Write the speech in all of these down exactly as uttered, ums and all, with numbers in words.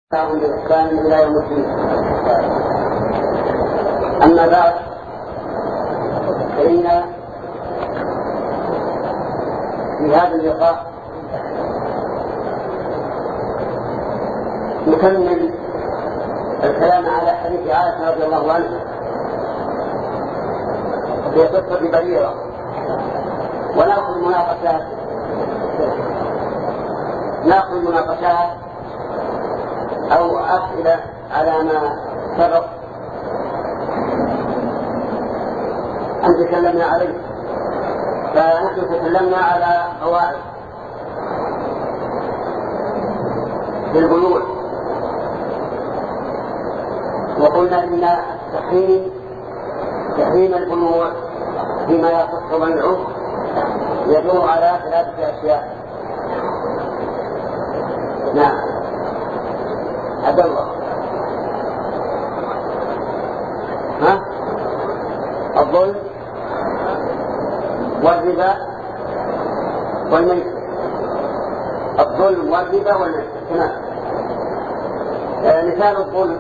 لهم بإحسان إلى يوم الدين. أما بعد فإن في هذا اللقاء نكمل الكلام على حديث عائشة رضي الله عنها في قصة بريرة، ونأخذ مناقشات نأخذ مناقشات أو أسئلة على ما سبق أن تكلمنا عليه. فنحن تكلمنا على قواعد في البيوع، وقلنا إن تحريم تحريم البيوع فيما يصح بيعه يدور على ثلاثة أشياء. نعم عبد الله. ها الظلم والربا والميسر. الظلم والربا والميسر. تمام. آه مثال الظلم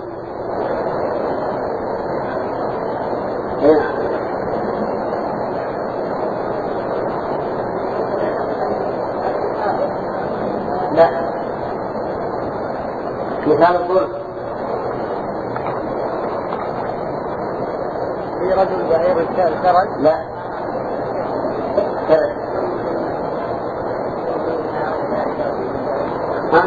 هنا لا مثال الظلم في رجل بعير الكرج. لا كرج. ها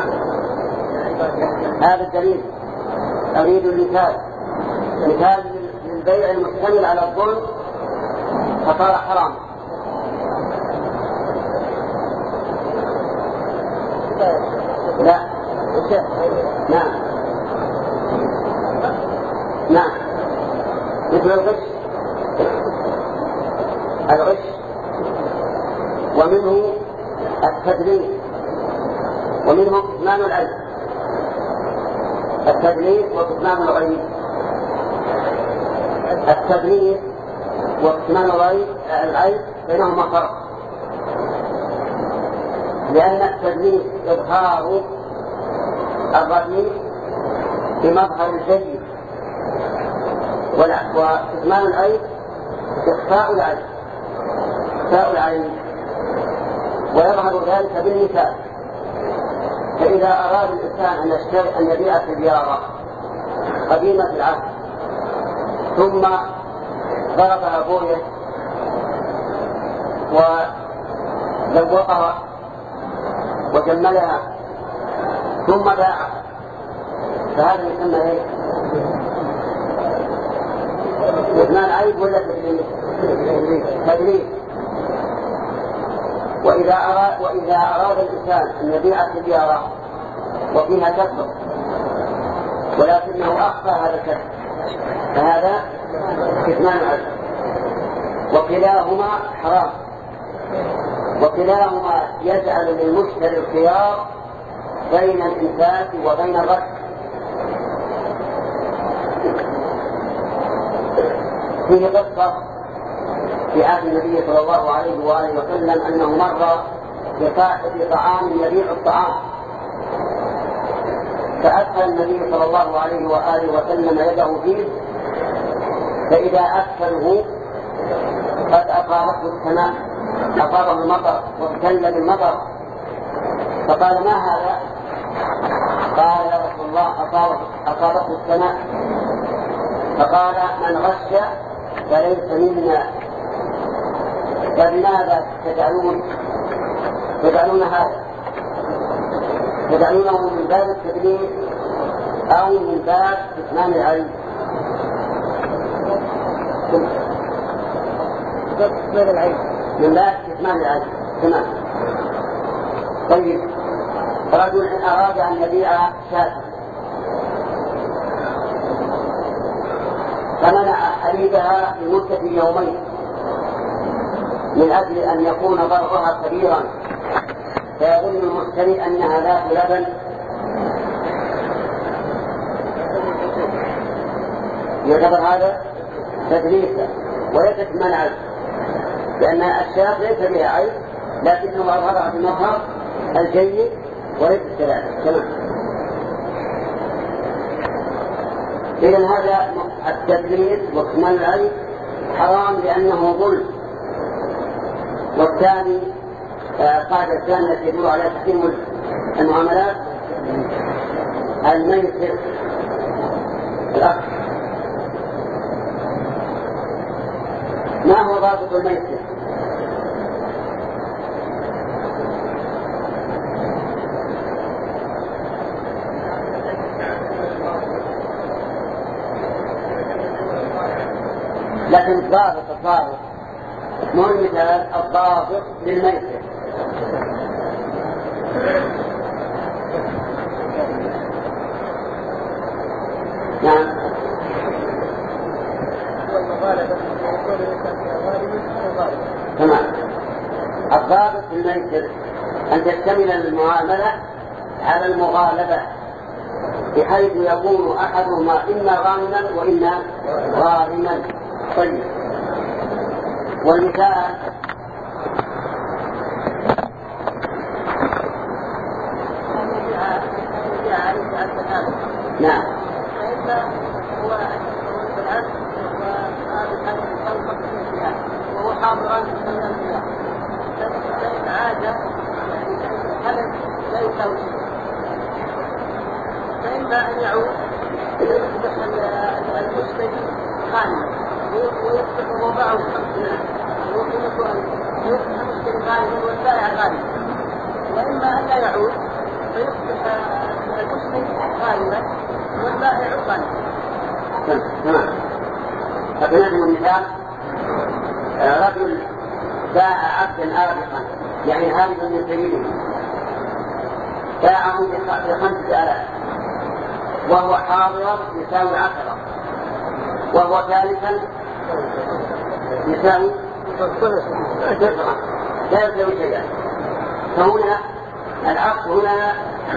هذا الدليل. أريد المثال مثال للبيع المشتمل على الظلم فصار حرام. لا نعم نعم مثل الغش الغش ومنه التدليس ومنه كتمان العيب. التدليس وكتمان الغيب. التدليس وكتمان العيب بينهما فرق، لأن التدليس إظهار الرجل بمظهر الجيد، وكتمان العيب إخفاء العيب إخفاء العيب ويظهر ذلك بالمثال. فإذا أراد الإنسان أن يشتري أن يبيع سيارة قديمة العهد ثم ضربها بويه وزوقها وجملها ثم باعها، فهذا يسمى ايه؟ كتمان عيب ولا تدليس؟ تدليس. وإذا أراد وإذا أراد الإنسان أن يبيع سيارة وفيها كسر ولكنه أخفى هذا الكسر فهذا كتمان عيب، وكلاهما حرام، وكلاهما يجعل للمشتري الخيار بين الإمساك وبين الرد. فيه قصة في عهد النبي صلى الله عليه وآله وسلم أنه مر بصاحب طعام يبيع الطعام، فأدخل النبي صلى الله عليه وآله وسلم يده فيه، فإذا أكله قد أصابته السماء أصابه المطر وابتل بالمطر، فقال ما هذا؟ قال يا رسول الله أصابته السماء. فقال من غش فليس منا. فلماذا تجعلون تجعلون هذا تجعلونه من باب التدليس أو من باب كتمان العيب؟ من باب كتمان العيب. تمام. طيب رجل أراد أن يبيع شاة فمنع حليبها لمدة يومين من أجل أن يكون ضررها كبيرا فيظن المشتري أنها ذات لبن، يعتبر هذا تدليسا وليس كتمان عيب، لأن الشاة ليس بها عيب لكنه أظهرها بمظهر الجيد وليس كذلك. تمام. إذن هذا التدليس واكتمال العيب حرام لأنه ظلم. والثاني قاعدة الثانية تدل على تحريم المعاملات الميسر الأخ. ما هو ضابط الميسر؟ لكن الضابط الضابط مو المثال الضابط للميسر. نعم. تمام. الضابط في الميسر أن تشتمل المعاملة على المغالبة بحيث يكون أحدهما إما غانما وإما غارما. طيب. والمثال نعم. وهو حاضرا من الخلاف فإن عاد هل لا يساوي فإما أن يعود يصبح المشتري غانما ويصبح وضعه خمسين ويصبح المشتري غانما والبائع غانما، وإما أن لا يعود فيصبح المشتري غانما والبائع غانما. تمام. فبنجم المثال رجل باع عبدا آبقا يعني هاربا من سبيله باعه بخمسة آلاف وهو حاضرا يساوي عشرة وهو ثالثا يساوي تسعة لا يساوي شيئا. فهنا العقد هنا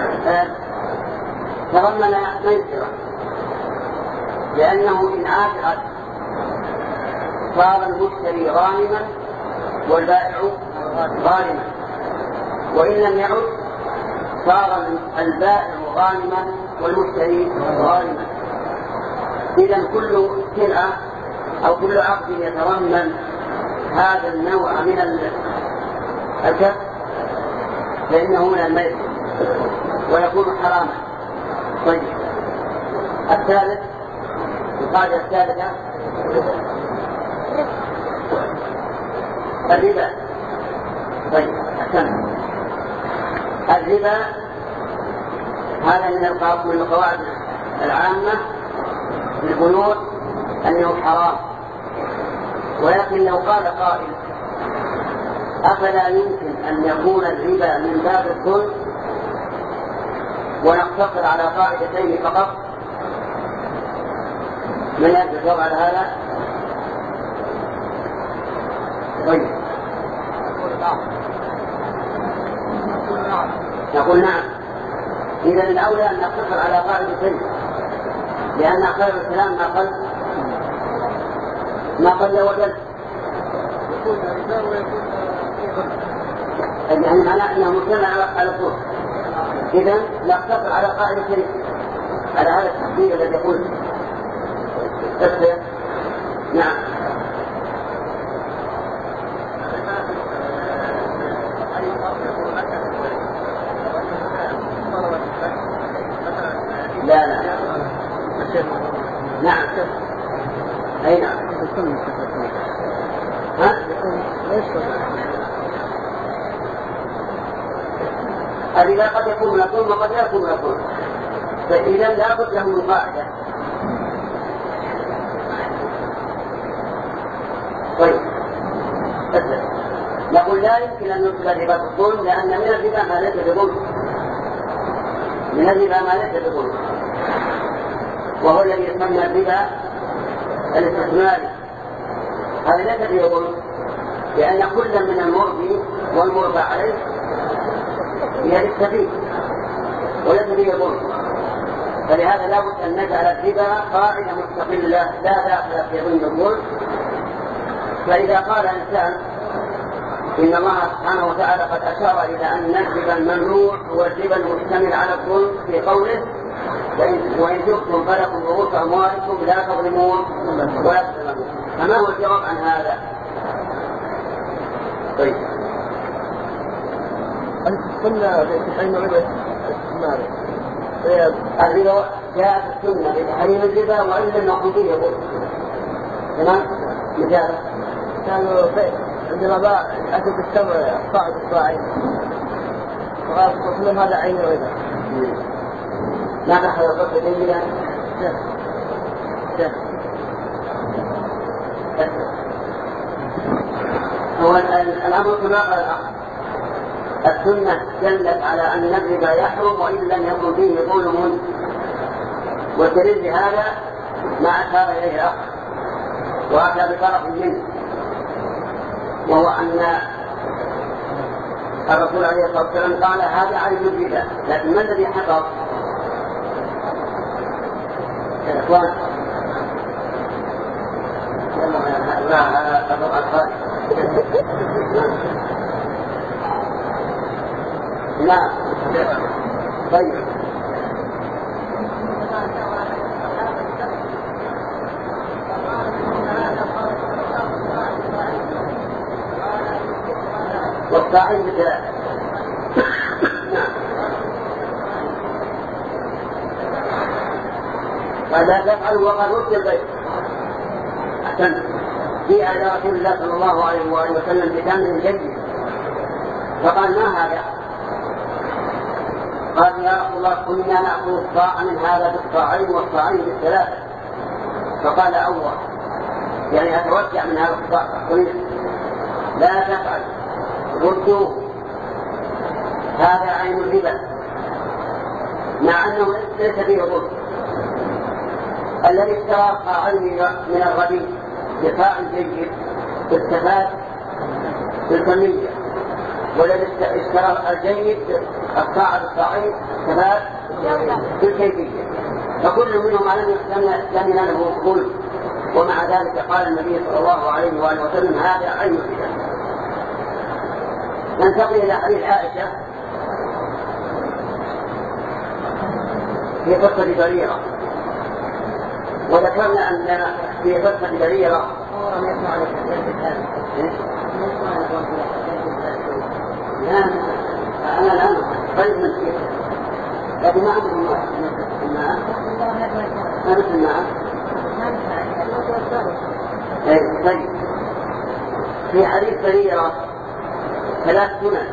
تضمن ميسرا لأنه إن عاشرت صار المشتري غانما والبائع غانما، وإن لم يعد صار البائع غانما والمشتري غانما. إذن كل سلعة أو كل عقد يتضمن هذا النوع من الكسب فإنه من الميسر ويكون حراما. طيب. الثالث القاعدة الثالثة الربا. طيب أحسن. الربا هذا من القواعد العامة في البيوع أنه حرام، ولكن لو قال قائل أفلا يمكن أن يكون الربا من باب الظلم ونقتصر على قاعدتين فقط؟ من يجب على هذا؟ طيب. نقول نعم. إذا الأولى أن نقتصر على قاعدتين لأن خير الكلام ما قل ما قل وجل. يعني معناه أنه مسلم على الصوت. إذا نقتصر على قاعدتين على هذا التحديد الذي يقول تسلم. نعم. لا لا نعم. أي نعم. ها؟ الربا قد يكون مكون وقد لا يكون مكون، فإذا لا بد له من قاعدة. طيب نقول لا يمكن أن ندخل الربا في الظلم لأن من الربا ما ليس بظلم، من الربا ما ليس بظلم، وهو الذي يسمى الربا الاستثماري. هذا ليس بظلم لأن كل من المربي والمربى عليه يستفيد وليس بظلم، فلهذا لا بد أن نجعل الربا قاعدة مستقلة لا داخل في ضمن الظلم. فإذا قال إنسان إن الله سبحانه وتعالى قد أشار إلى أن الربا الممنوع هو الربا المشتمل على الظلم في قوله وإن تبتم فلكم رؤوس أموالكم لا تظلمون ولا تظلمون. فما هو الجواب عن هذا؟ طيب قلنا بتحريم الربا الاستثماري. الربا جاءت السنة بتحريم الربا وإن لم يكن فيه يقول تمام. مثال كانوا عندما باع أكل التمر صاعد الصاعين وقال هذا عين الربا. ما دخل الربا جيدا. هو الأمر كما قال الأخ السنة دلت على أن الربا يحرم وإن لم يكن فيه ظلم، والدليل لهذا ما أشار إليه الأخ وأتى بطرف منه، وهو أن الرسول عليه الصلاة والسلام قال هذا عين الربا، لكن ما الذي حصل يا إخوان؟ نعم طيب والصاعين بثلاثة. فلا تفعلوا وقد رد البيت. أحسنت. جاء إلى رسول الله صلى الله عليه وآله وسلم بتمر جيد فقال ما هذا؟ قال يا رسول الله كنا نأخذ الصاع من هذا بالصاعين والصاعين بالثلاثة. فقال أول يعني أتوسع من هذا الصاع لا تفعل ردوه هذا عين الربا، مع أنه ليس فيه ظلم. الذي اشترى صاعين من الربيع بصاع جيد استفاد بالكمية، والذي اشترى الجيد الصاع بالصاعين استفاد بالكيفية، فكل منهما لم ينال له ظلم. ومع ذلك قال النبي صلى الله عليه وآله وسلم هذا عين الربا. ننتقل إلى حديث عائشة في قصة بريرة، وذكرنا أن في قصة بريرة لا أنا لا طيب من شيء لكن ما عندهم الماء ما مثل الماء. طيب في حديث بريرة ثلاث سنن،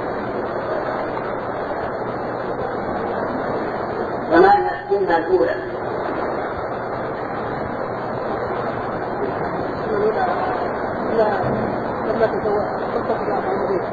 فما هي السنة الأولى؟ لما تزوج قصة الله النبي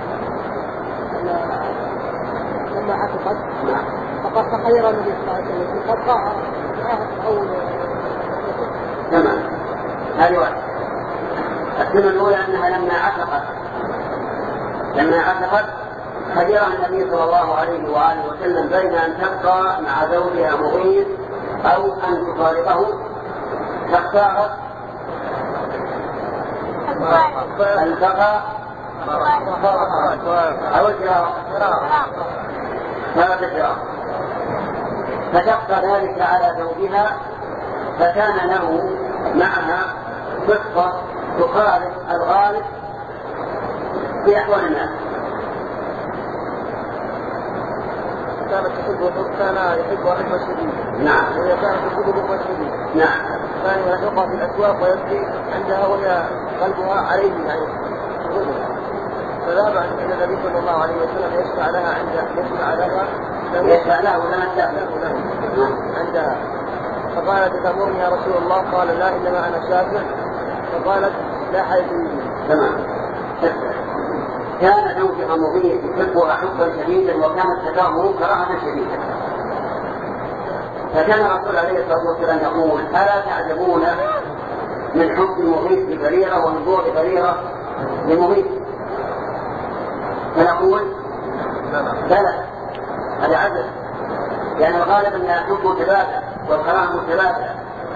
لما عتقت فقد تخير النبي صلى الله عليه وسلم قد ضاع أو تمام. هذه واحدة. السنة الأولى أنها لما عتقت لما عتقت خيرها النبي صلى الله عليه وآله وسلم بين أن تبقى مع زوجها مغيث أو أن تفارقه، فاختارت البقاء أو الفراق فتبقى ذلك على زوجها، فكان له معها قصة تخالف الغالب في أحوال الناس. كانت تحبه كان يحبها حبا شديدا. نعم. وهي كانت تحبه حبا شديدا. نعم. كان يلقى في الأسواق ويبكي عندها وهي قلبها عليه يعني فذهب إلى النبي صلى الله عليه وسلم يشفع لها عند يشفع لها يشفع لها ولا نشفع عندها. فقالت تأمرني يا رسول الله؟ قال لا إنما أنا شافع. فقالت لا حيث تمام. كان زوجها مغيث يحبها حبا شديدا وكانت تكرهه كراهة شديدة، فكان الرسول عليه الصلاة والسلام يقول ألا تعجبون من حب مغيث لبريرة ومن بعد بريرة لمغيث؟ فنقول بلى هذا عجب، لأن الغالب أن الحب تبادل والكراهة متبادلة.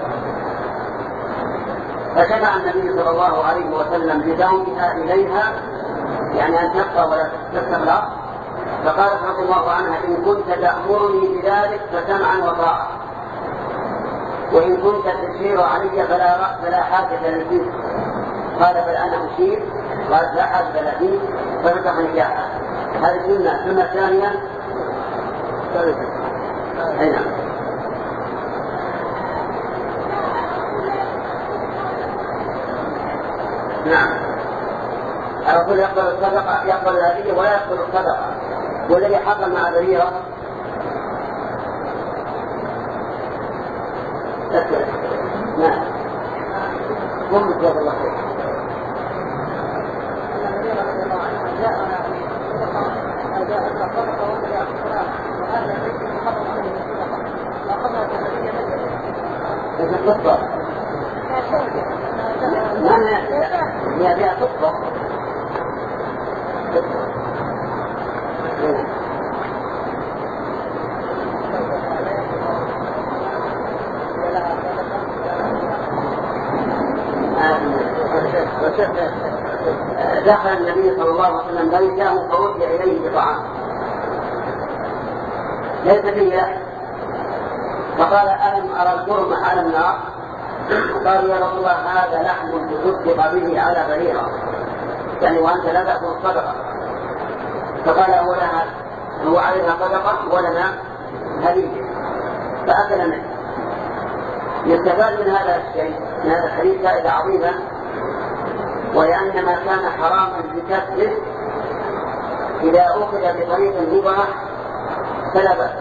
فشفع النبي صلى الله عليه وسلم لزوجها إليها يعني أن تبقى ولا تستغرق، فقالت رضي الله عنها إن كنت تأمرني بذلك فسمعا وطاعة. وإن كنت تشير علي فلا فلا حاجة للجيب. قال بل أنا أشير. قال لا حاجة للجيب ففتح نكاحه. هذه سنة. سنة ثانية هنا نعم الرسول يقبل الصدقة يقبل الهدية ولا يقبل الصدقة. والذي حصل مع بريرة أكبر نعم قم بجواب الله خير. هذه القصة ما هي فيها قصة دخل النبي صلى الله عليه وسلم بيته فوجه إليه بطعام ليس فيه لحم فقال ألم أرى الجرم على النار؟ قال يا رسول الله هذا لحم تصدق به على بريرة يعني وأنت لا تأكل الصدقة. فقال أولها هو عليها صدقة ولنا هدية فأكل منه. يستفاد من هذا الشيء من هذا الحديث فائدة عظيمة وأن ما كان حراما بكسبه إذا أخذ بطريق مباح فلا بأس.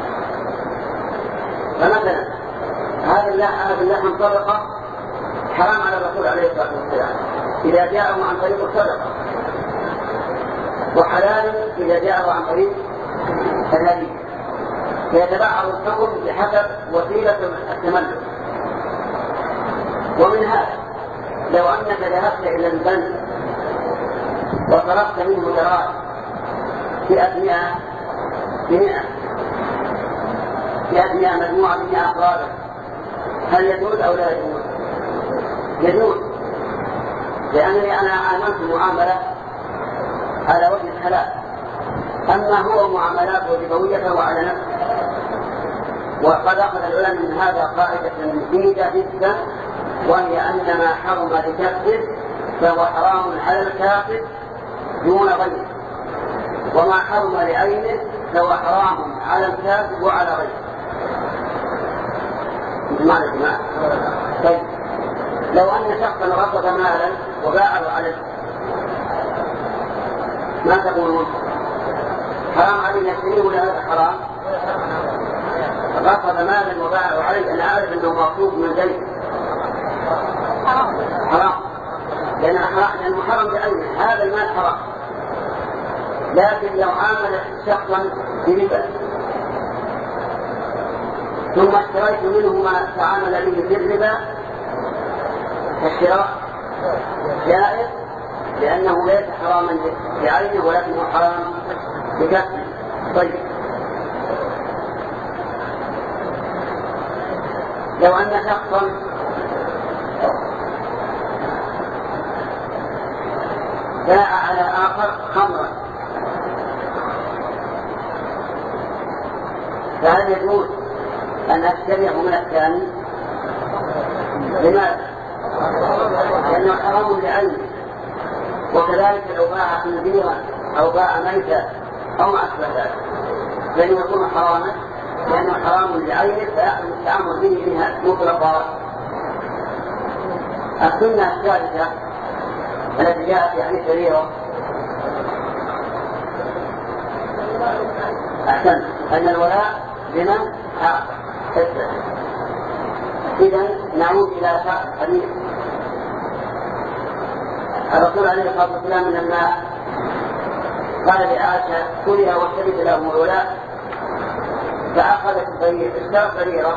فمثلا هذا اللحم صدقة حرام على الرسول عليه الصلاة والسلام إذا جاءه عن طريق الصدقة وحلال إذا جاءه عن طريق الهدية فيتبعه الحكم بحسب وسيلة التملك. ومن هذا لو أنك ذهبت إلى البنك وصرفت منه دراهم مئة مئة بمئة مئة مئة مجموعة من مئة أفراد هل يجوز أو لا يجوز؟ يجوز لأنني أنا عاملت معاملة على وجه الحلال. أما هو معاملات ربوية فهو على نفسه. وقد أخذ العلماء من هذا قاعدة مفيدة جدا وهي أن ما حرم لكسبه فهو حرام على الكافر دون غيره وما حرم لعينه فهو حرام على الكافر وعلى غيره. بمعنى الجماعة طيب لو أن شخصا رصد مالا وباعه عليه ما تقولون؟ حرام عليه نفسه ولا هذا حرام؟ رصد مالا وباعه عليه أنا أعرف أنه مطلوب من ذلك حرام لأنه حرام بعينه هذا المال حرام. لكن لو عامل شخصا بربا ثم اشتريت منه ما تعامل به في الربا الشراء جائز لأنه ليس حراما بعينه ولكنه حرام بكسبه. طيب لو أن شخصا باع على آخر خمرا فهل يجوز أن أشتريه من الثاني؟ لماذا؟ لأنه حرام بعينه. وكذلك لو باع خنزيرا أو باع ميتا أو ما أشبه ذلك فإنه يكون حراما لأنه حرام بعينه فيحرم التعامل به بها مطلقا. السنة الثالثة التي جاءت في حديث بريرة أحسن أن الولاء لمن حق. إذن نعود إلى حديث الرسول عليه الصلاة والسلام لما قال لعائشة كلها واشتريت لهم الولاء فأخذت اشترت بريرة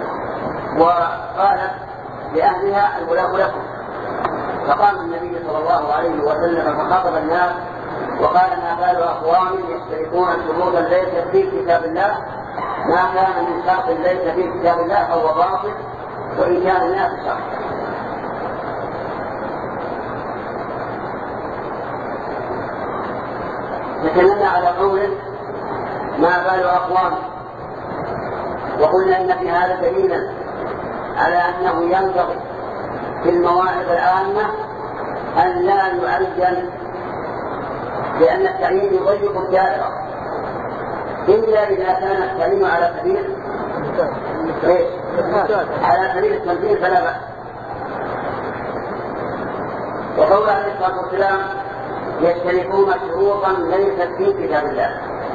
وقالت لأهلها الولاء لكم. فقام النبي صلى الله عليه وسلم فخاطب الناس وقال ما بال أقوام يشتركون شروطا ليست في كتاب الله ما كان من شرط ليس في كتاب الله فهو باطل وإن كان الناس شرط. تكلمنا على قوله ما بال أقوام وقلنا إن في هذا دليلا على أنه ينبغي في المواعظ العامة أن لا يعين، لأن التعيين يضيق الدائرة، إلا إذا كان التعيين على سبيل على سبيل التنفيذ فلا بأس. وقول عليه الصلاة والسلام يشتركون شروطا ليست في كتاب الله.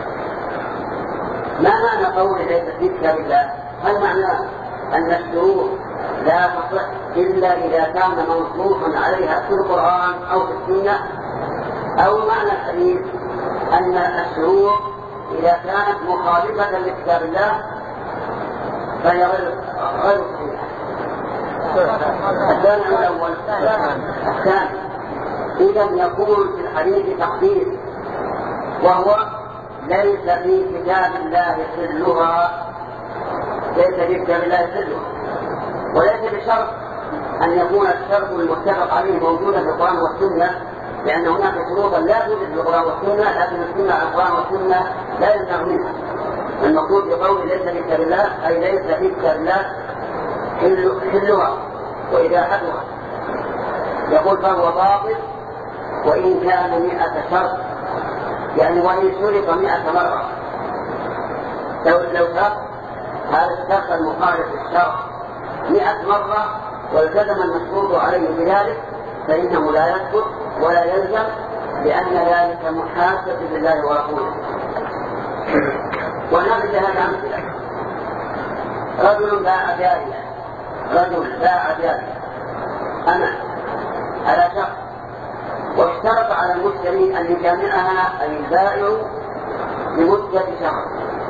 ما معنى قول ليست في كتاب الله؟ هل معنى أن الشروط لا تصح إلا إذا كان منصوصا عليها في القرآن أو في السنة، أو معنى الحديث أن الشروط إذا كانت مخالفة لكتاب الله فهي غير غير صحيحة؟ الثاني الأول الثاني إذا يكون في الحديث تقدير، وهو ليس في كتاب الله يحلها، ليس في كتاب الله يحلها، وليس بشرط أن يكون الشرط المتفق عليه موجودا في القرآن والسنة، لأن هناك شروطا لا توجد في القرآن والسنة، لكن السنة على القرآن والسنة لا يمنع منها. المقصود بقول ليس في كتاب الله أي ليس في كتاب الله حلها وإباحتها. يقول فهو باطل وإن كان مئة شرط، يعني وإن شرط مئة مرة. لو لو شرط هذا الشرط المخالف للشرط مئة مرة والتزم المشروط عليه بذلك فإنه لا يثبت ولا يلزم، لأن ذلك محاسب لله ورسوله. ونبذ هذا أمثلة: رجل باع جارية، رجل باع جارية أنا على شخص، واشترط على المشتري أن يجامعها أي البائع لمدة شهر،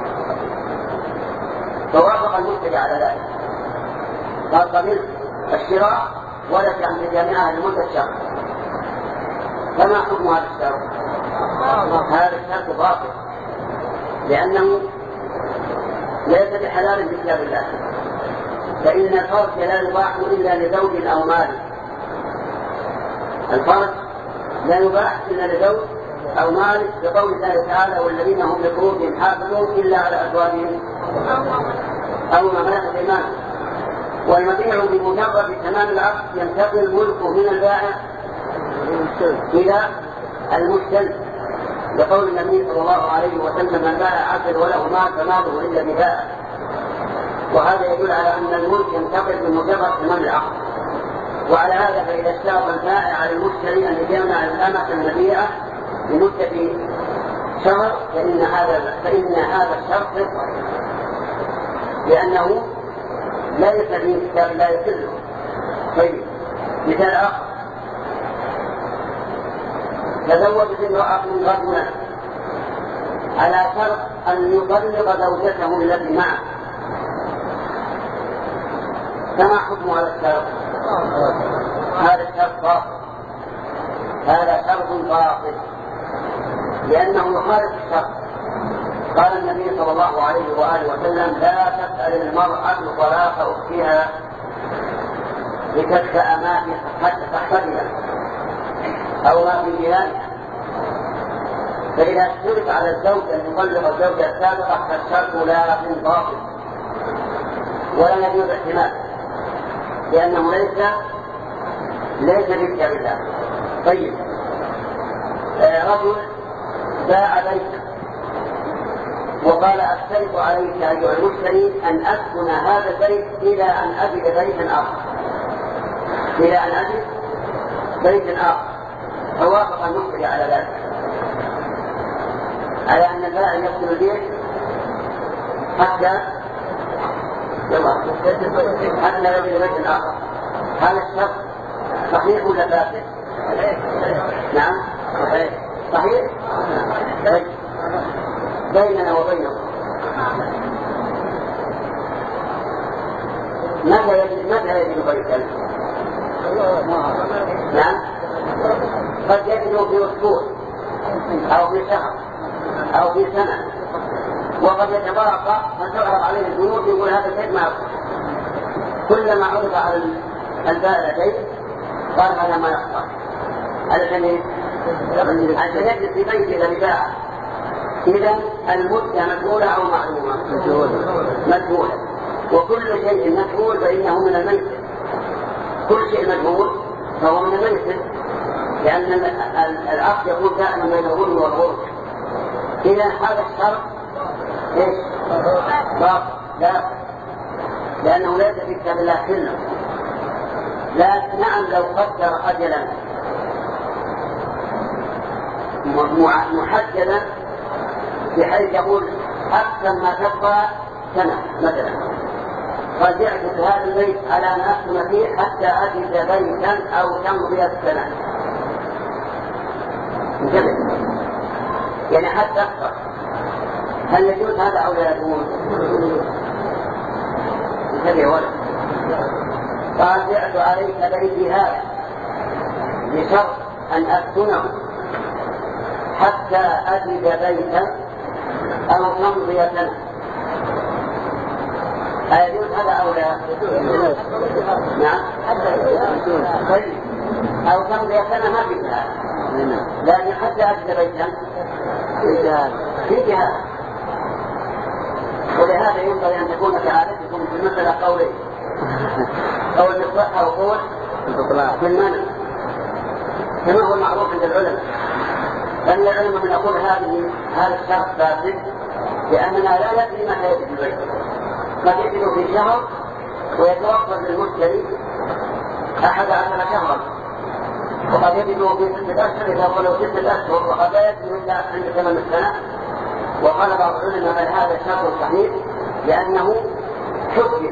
فوافق المشتري على ذلك، قال قبلت الشراء ولك أن تجامعها لمدة شهر. فما حكم هذا الشرط؟ هذا الشرط باطل، لأنه ليس بحلال بكتاب الله، فإن الفرج لا يباح إلا لزوج أو مال. الفرج لا يباح إلا لزوج أو مال، بقول الله تعالى: والذين هم لفروجهم حافظون إلا على أزواجهم أو ما ملكت أيمانهم. والمبيع بمجرد تمام العقد ينتقل ملكه من البائع إلى المشتري، بقول النبي صلى الله عليه وسلم: من باع عبدا وله مال فماله إلا ببائع. وهذا يدل على أن الملك ينتقل بمجرد تمام العقد. وعلى هذا فإذا اشترط البائع على المشتري أن يجمع الأمة المبيعة لمدة شهر فإن هذا فإن هذا الشرط يصح، لأنه ليس في كتاب الله يحله. طيب، مثال آخر: تزوجت امرأة رجلا على شرط أن يطلق زوجته التي معه، فما حكم هذا الشرط؟ هذا الشرط باطل، هذا شرط باطل، لأنه يخالف الشرط. قال النبي صلى الله عليه وآله وسلم: لا تسأل المرأة طلاق أختها لتبدأ ما في صحتها أو ما في بلادها. فإذا اشترط على الزوج أن يطلق الزوجة السابقة فالشرط لا باطل ولا يجوز احتمال، لأنه ليس ليس بكتاب الله. طيب، آه رجل باع بيتا وقال: أشترط عليك أيها المشتري أن أسكن هذا البيت إلى أن أجد بيتا آخر، إلى أن أجد بيتا آخر. فوافق المشتري على ذلك، على أن البائع يسكن البيت حتى حتى يجد بيت آخر. هذا الشرط صحيح ولا فاسد؟ نعم صحيح. صحيح. بيننا وبينهم متى يجد متى يجد بيتا؟ نعم، قد يجده في أسبوع أو في شهر أو في سنة، وقد يتبارك فتعرض عليه البنوك يقول هذا الشيء ما يصح. كلما عرض على البائع شيء قال هذا ما يصح، علشان عشان يجلس في بيته لباعه. إذا المدة مجهولة أو معلومة؟ مجهولة. وكل شيء مجهول فإنه من الميسر، كل شيء مجهول فهو من الميسر، لأن العقل يقول دائما بين الغل والغرب. إذا هذا الشرط إيش؟ باطل، لا، لأنه ليس في كتاب الله كله. لكن نعم لو قدر أجلا محددا بحيث يقول أكثر ما تبقى سنة مثلا، رجعت في هذا البيت على أن أسكن فيه حتى أجد بيتا أو تمضي السنة، انتبه، يعني حتى أكثر، هل يجوز هذا أو لا يجوز؟ انتبه ولا رجعت عليك بيتي هذا بشرط أن أسكنه حتى أجد بيتا أو تمضي سنة، أيجوز هذا أو لا؟ نعم. طيب أو تمضي سنة ما في جهاد، لكن حتى أجد بيتا في جهاد. ولهذا ينبغي أن تكون كعادتكم في المسألة قولين، قول بالصحة وقول بالمنع كما هو المعروف عند العلماء. لأن العلماء من يقول هذه هذا الشرط فاسد لأننا لا ندري متى يجد البيت، قد يجد في شهر ويتوفر للمشتري أحد عشر شهرا، وقد يجد في ستة أشهر إذا قالوا ستة أشهر، وقد لا يجد إلا عند ثمان السنة. وقال بعض العلماء بل هذا شرط صحيح لأنه حدد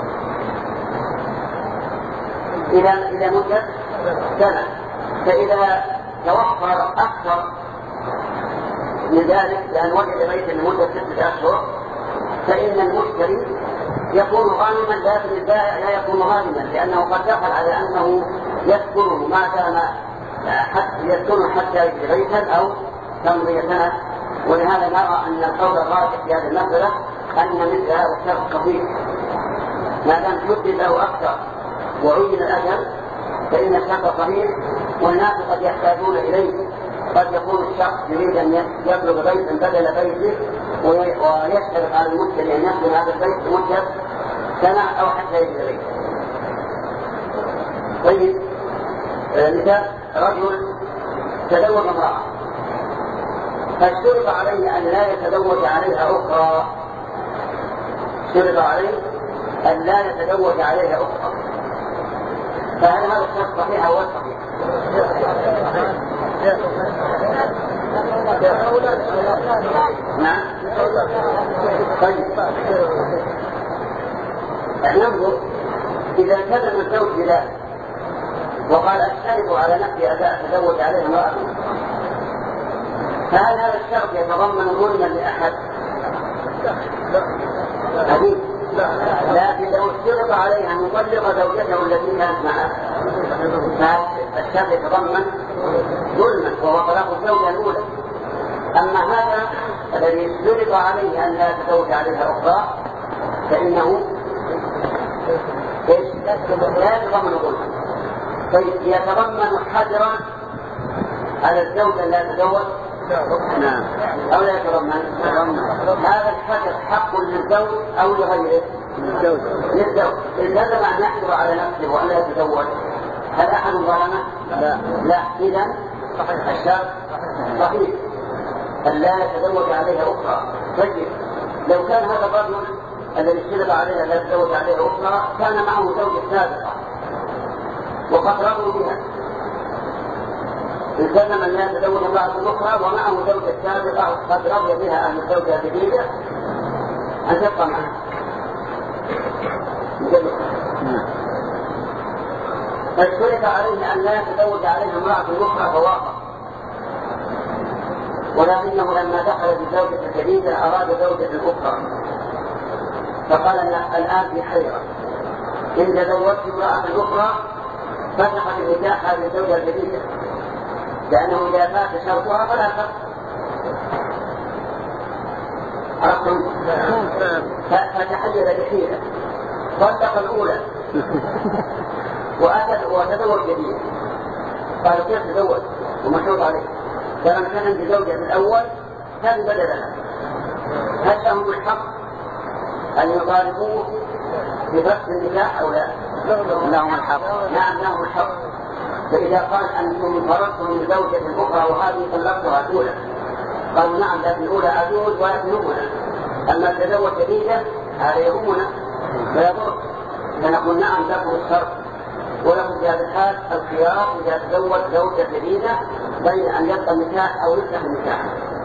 إلى إلى مدة سنة، فإذا توفر أكثر من ذلك لأن وجد بيتا لمدة ستة أشهر فإن المشتري يكون غانما، لكن البائع لا يكون غانما، لأنه قد دخل على أنه يسكنه ما دام حتى يسكنه حتى يجد بيتا أو تمضي سنة. ولهذا نرى أن القول الراجح في هذه المسألة أن مثل هذا الشرط صحيح ما دام حدد له أكثر وعين الأجل فإن الشرط صحيح، والناس قد يحتاجون إليه. قد يكون الشخص يريد أن يبلغ بيتا بدل بيته ويشترط على المشتري أن يسكن هذا البيت لمدة سنة أو حتى يجد بيته. طيب مثال رجل تزوج امرأة فاشترط عليه أن لا يتزوج عليها أخرى، اشترط عليه أن لا يتزوج عليها أخرى، فهل هذا الشرط صحيح أو صحيح؟ نعم. طيب ننظر إذا كذب الزوج بذلك وقال أشترط على نفسي أن لا أتزوج عليها امرأة، فهل هذا الشرط يتضمن ظلما لأحد؟ أكيد. لكن لو اشترط عليه أن يطلق زوجته التي كانت معه فالشرط يتضمن ظلما وهو طلاق الزوجة الأولى. أما هذا الذي اشترط عليه أن لا يتزوج عليها أخرى فإنه لا يتضمن ظلما. طيب يتضمن حجرا على الزوجة أن لا يتزوج؟ نعم. أو لا يتضمن؟ هذا الحجر حق للزوج أو لغيره؟ للزوج. لهذا معنى يحجر على نفسه وأن لا يتزوج، هل أحد ظلمه؟ لا. لا. إذن الشرط صحيح أن لا يتزوج عليها أخرى. طيب لو كان هذا الرجل الذي اشترط عليها لا يتزوج عليها أخرى كان معه زوجة سابقة وقد رضوا بها، إن من لا يتزوج امرأة أخرى ومعه زوجة سابقة قد رضي بها أهل الزوجة الجديدة أن تبقى معه. فاشترط عليه أن لا يتزوج عليها امرأة أخرى فوافق، ولكنه لما دخل بالزوجة الجديدة أراد زوجة أخرى فقال الآن في حيرة، إن تزوجت امرأة أخرى فتحت النكاح هذه الزوجة الجديدة، لأنه إذا فات شرطها فلا فرق. عرفتم؟ فتحيز بحيلة طلق الأولى وتزوج جديد، قال كيف تزوج ومشروط عليه؟ فلما كان عند زوجة في الأول كان بدلا، هل لهم الحق أن يطالبوه بفسخ النكاح أو لا؟ لهم الحق. نعم لهم الحق. فإذا قال أنتم فرضتم من زوجة أخرى وهذه طلقتها الأولى، قالوا نعم لكن الأولى أجوز ولكن يهمنا، أما تزوج جديدة هذا يهمنا فيضر، فنقول نعم لكم الشرط ولكم في هذا الحال الخيار إذا تزوج زوجة جديدة بين أن يبقى النكاح أو يفتح النكاح.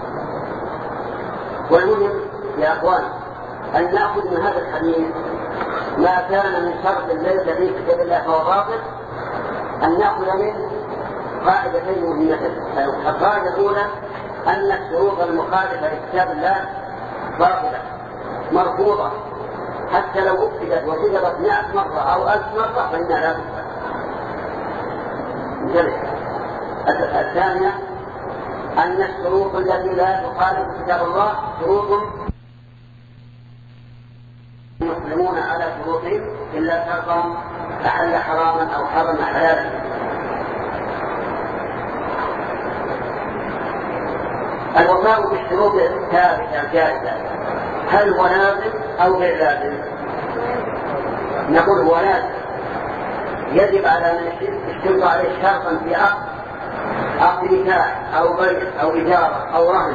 والمهم يا أخوان أن نأخذ من هذا الحديث ما كان من شرط ليس في كتاب الله فهو باطل، أن نأخذ منه قاعدتين مهمتين. القاعدة الأولى أن الشروط المخالفة لكتاب الله باطلة مرفوضة، حتى لو أكدت وكذبت مئة مرة أو ألف مرة فإنها لا تقبل. الثانية أن الشروط التي لا تخالف كتاب الله شروط المسلمون على شروطهم إلا شرطا أحل حراما أو حرم حلالا. الوفاء بالشروط الثابتة الجائزة هل هو لازم أو غير لازم؟ نقول هو لازم، يجب على من يشترط عليه شرطا في عقد عقد نكاح أو بيع أو إجارة أو رهن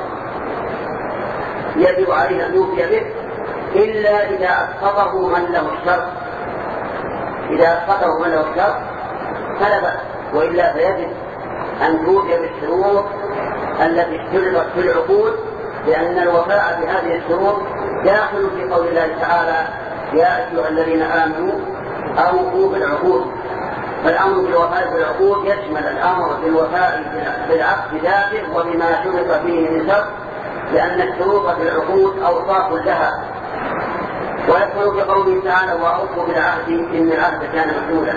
يجب عليه أن يوفي به إلا إذا أسقطه من له الشرط. إذا أسقطه من له الشرط فلا بأس، وإلا فيجب أن توفي بالشروط التي اشترطت في العقود، لأن الوفاء بهذه الشروط داخل في قول الله تعالى يا أيها الذين آمنوا أوفوا بالعقود. فالأمر بالوفاء بالعقود يشمل الأمر بالوفاء بالعقد ذاته وبما شرط فيه من شرط، لأن الشروط في العقود أوصاف لها. ويدخل في قوله تعالى وأوفوا بالعهد إن العهد كان مسؤولا.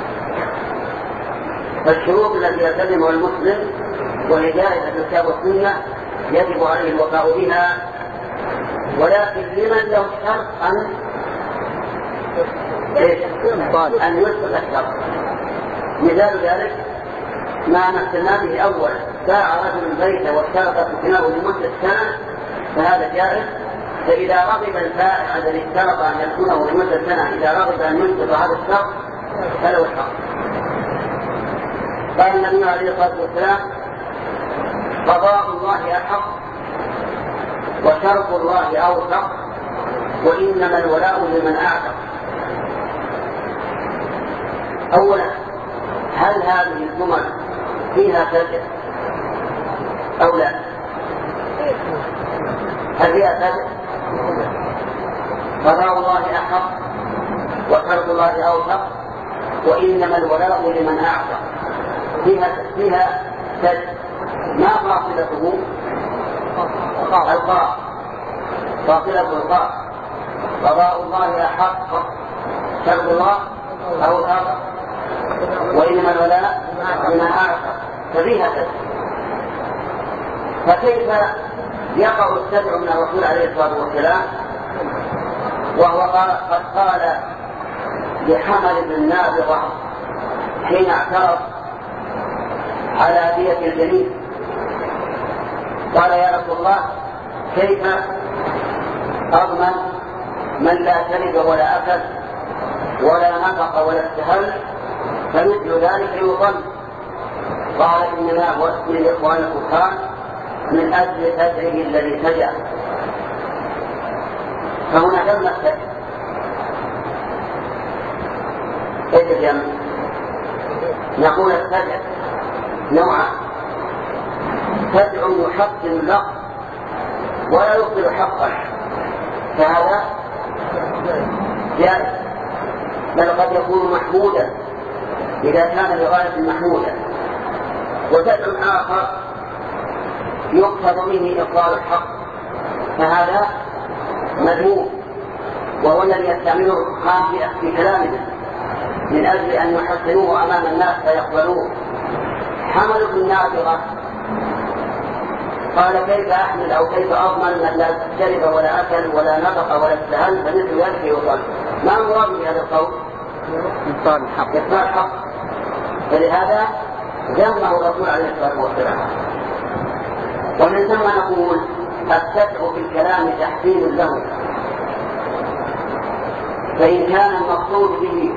فالشروط التي يلتزمها المسلم وهي جائزة في الكتاب والسنة يجب عليه الوفاء بها، ولكن لمن له الشرط أن أن يسقط الشرط. مثال ذلك ما مثلنا به أول باع رجل بيت واشترط سكنه لمدة سنة فهذا جائز. فإذا رغب البائع الذي اشترط أن يسكنه لمدة سنة إذا رغب أن يسقط هذا الشرط فله الحق. قال النبي عليه الصلاة والسلام قضاء الله أحق وشرط الله أوثق وإنما الولاء لمن أعتق. أولا هل هذه الجمل فيها فجر أو لا؟ هل فيها فجر؟ قضاء الله أحق وشرط الله أوثق وإنما الولاء لمن أعتق. فيها فيها فجر ما فاصلته؟ القاء فاصلة القاء. قضاء الله أحق شرط الله أوثق وإنما الولاء لمن أعتق. ففيها فجر. فكيف يقع السبع من الرسول عليه الصلاة والسلام وهو قد قال لحمل بن نابغة حين اعترض على دية الجنين قال يا رسول الله كيف أضمن من لا شرب ولا أكل ولا نطق ولا استهل فمثل ذلك يظن؟ قال إنما هو اسم الإخوان الكفار من أجل سجعه الذي سجع. فهنا تم السجع. كيف الجمع؟ نقول السجع نوعان: سجع يحسن اللفظ ولا يبطل حقا فهذا جائز، بل قد يكون محمودا إذا كان لغاية محمودا. وسجع آخر يقصد به إبطال الحق فهذا مذموم، وهو الذي يستعمله الحكام في كلامنا من أجل أن يحسنوه أمام الناس فيقبلوه. حمل بن نابغة قال كيف أحمل أو كيف أضمن من لا شرب ولا أكل ولا نطق ولا استهل فمثل ذلك يقال. ما مراد بهذا القول؟ إبطال الحق. إبطال الحق. فلهذا ذمه الرسول عليه الصلاة والسلام. ومن ثم نقول السجع في الكلام تحسين له فإن كان المقصود به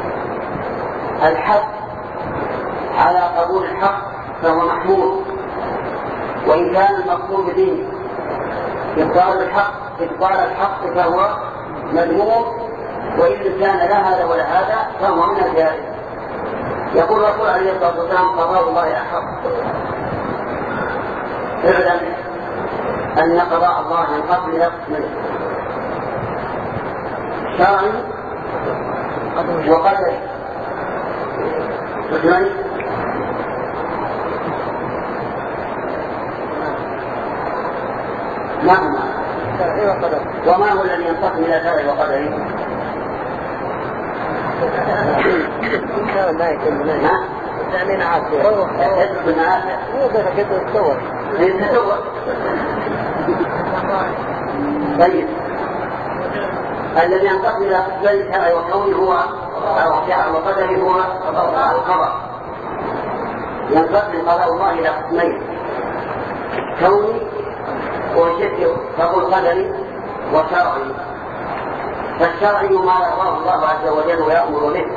الحق على قبول الحق فهو محمود، وإن كان المقصود به إبطال الحق إبطال الحق فهو مذموم، وإن كان لا هذا ولا هذا فهو من الجائز. يقول الرسول عليه الصلاة والسلام قضاء الله أحق. اعلم أن قضاء الله ينقسم إلى قسمين: شرعي وقدري. نعم. وما هو الذي ينقسم إلى شرعي وقدري؟ لا يكون لنا يعني عافية اسم عافية مو بس كده تصور تصور. طيب الذي ينقسم إلى قسمين شرعي وكوني هو شرعي وقدري هو القضاء. ينقسم قضاء الله إلى قسمين: كوني وشرعي فهو قدري وشرعي. فالشرعي ما يرضاه الله عز وجل ويأمر به،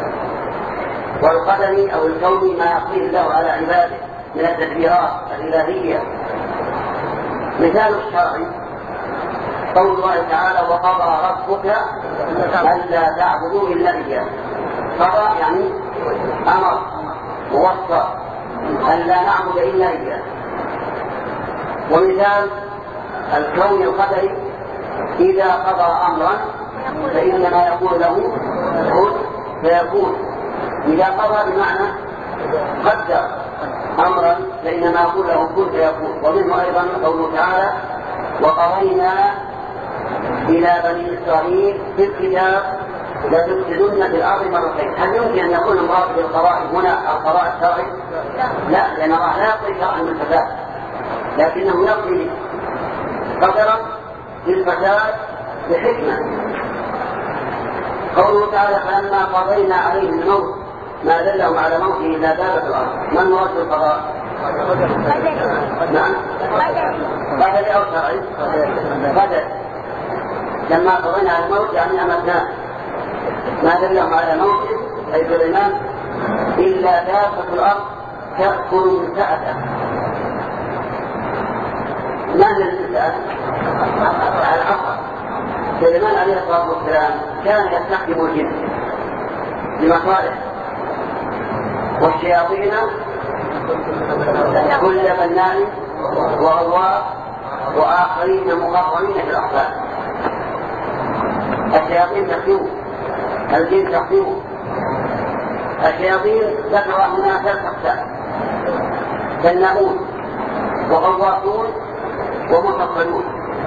والقدري أو الكوني ما يقضيه الله على عباده من التدبيرات الإلهية. مثال الشرعي قول الله تعالى: وقضى ربك ألا تعبدوا إلا إياه. قضى يعني أمر ووصى ألا نعبد إلا إياه. ومثال الكون القدري: إذا قضى أمرا فإنما يقول له كن فيكون. إذا قضى بمعنى قدر أمرا فإنما يقول له كن فيكون. ومنه أيضا قوله تعالى: وقضينا إلى بني إسرائيل في الكتاب لتفسدن في الأرض مرتين. هل يمكن أن يكون المراد بالقضاء هنا القضاء الشرعي؟ لا، لأن الله لا يقضي شرعا بالفساد، لكنه يقضي قدرا بالفساد بحكمة. قوله تعالى: فلما قضينا عليه الموت ما دلهم على موته إلا دابة الأرض. ما المراد بالقضاء؟ نعم، قدر أو شرعي؟ قدر. لما قضينا على الموت يعني أمتناه ما دلهم على موته أي سليمان إلا دابة الأرض تأكل من سأته. ما هي السأة؟ العصا. سليمان عليه الصلاة والسلام كان يستخدم الجن لمصالح، والشياطين كل بناء وغواص وآخرين مقررين في الأحلام. الشياطين تخدمه، الجن تخدمه. الشياطين ذكر هنا ثلاث أقسام: بناؤون وغواصون ومقررون.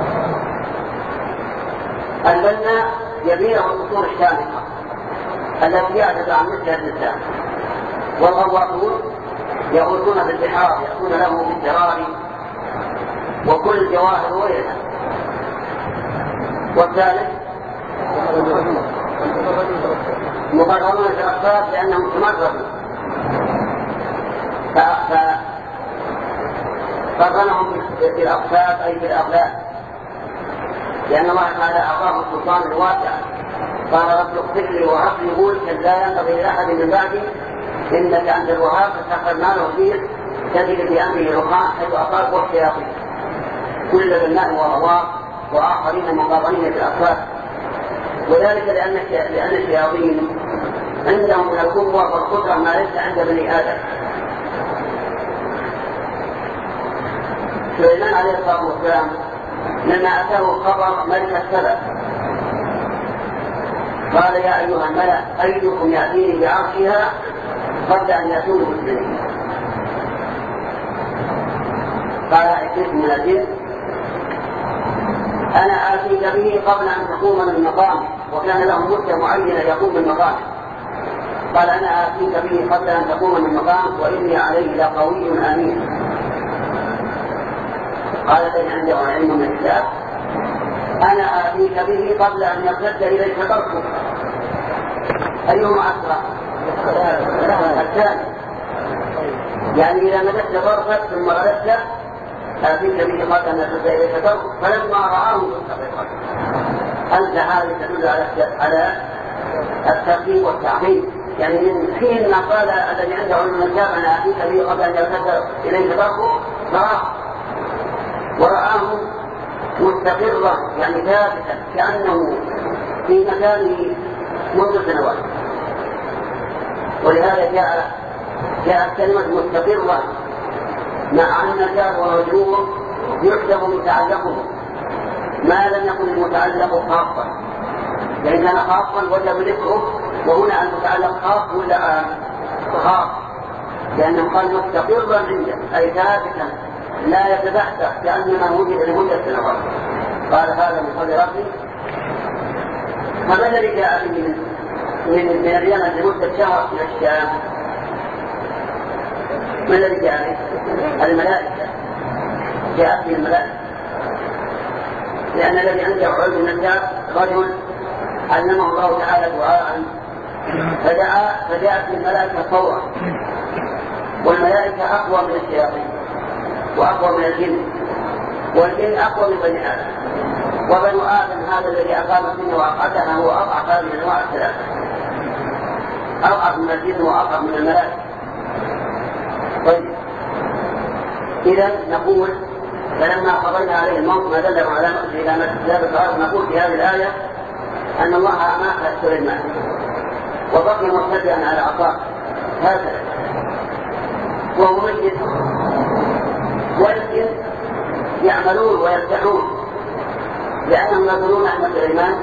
البناء يبيع الأصول الشامخة التي يعجز عن مثلها الإنسان، والغواصون يغوصون في البحار يأتون له بالدرار وكل الجواهر وغيرها. والثالث مقررون في الأقساط لأنهم تمرضوا فقرنهم في الأقساط أي في الأغلال، لأن الله تعالى أعطاه السلطان الواسع. قال: رب اغفر لي وهب لي ملكا لا ينبغي لأحد من بعدي إنك أنت الوهاب. فسخرنا له فيه تجد في أمره رخاء حيث أصاب والشياطين كل بناء وغواص وآخرين مقررين في الأقساط. وذلك لأن لأن الشياطين عندهم من القوة والقدرة ما ليس عند بني آدم. سليمان عليه الصلاة والسلام لما أتاه خبر ملك السبع قال: يا أيها الملأ أيكم يأتيني بعرشها قبل أن يكونوا مسلمين. قال عفريت من الجن: أنا آتيك به قبل أن تقوم من مقامك. وكان له مدة معينة يقوم من مقامه. قال: أنا آتيك به قبل أن تقوم من مقامك وإني عليه لقوي أمين. قال: بل عنده علم من الكتاب. أنا آتيك به قبل أن يرتد إليك طرفك. أيهما أسرع؟ الثاني. يعني إذا مددت طرفك ثم رددت آتيك به قبل أن يرتد إليك طرفك. فلما رآه أنت هذه تدل على على الترتيب والتعقيد، يعني من حين ما قال الذي عنده علم الكتاب أنا أتيك به قبل أن يرتد إليه ضربه فراه ورآه مستقرا يعني ثابتا كأنه في مكانه منذ سنوات. ولهذا جاء جاءت كلمة مستقرا مع أن الجار والمجرور يحسب متعلقه ما لم يكن المتعلق خاصا، لأن كان خاصا وجب ذكره، وهنا المتعلق خاص ولا عام؟ خاص، لأنه قال مستقرا عنده أي ثابتا لا يتبحث كأنما وجد لمدة سنوات. قال هذا من قول ربي. فما الذي جاء به من من اليمن لمدة شهر في الشام؟ ما الذي جاء به؟ الملائكة، جاءت به الملائكة، لأن الذي عنده علم النجاة رجل علمه الله تعالى دعاء فدعا فجاءت الملائكة فورا، والملائكة أقوى من الشياطين وأقوى من الجن، والجن أقوى من بني آدم، وبنو آدم هذا الذي أقام الدنيا وأقعدها هو أضعف هذه الأنواع الثلاثة، أضعف من الجن وأضعف من الملائكة. طيب إذا نقول فلما قضينا عليه الموت ما دل على إلى مسجد نقول في هذه الآية أن الله أمات سليمان وبقي مرتدعا على عصاه هكذا وهو ميت، والجن يعملون ويفتحون لأنهم يقولون أن سليمان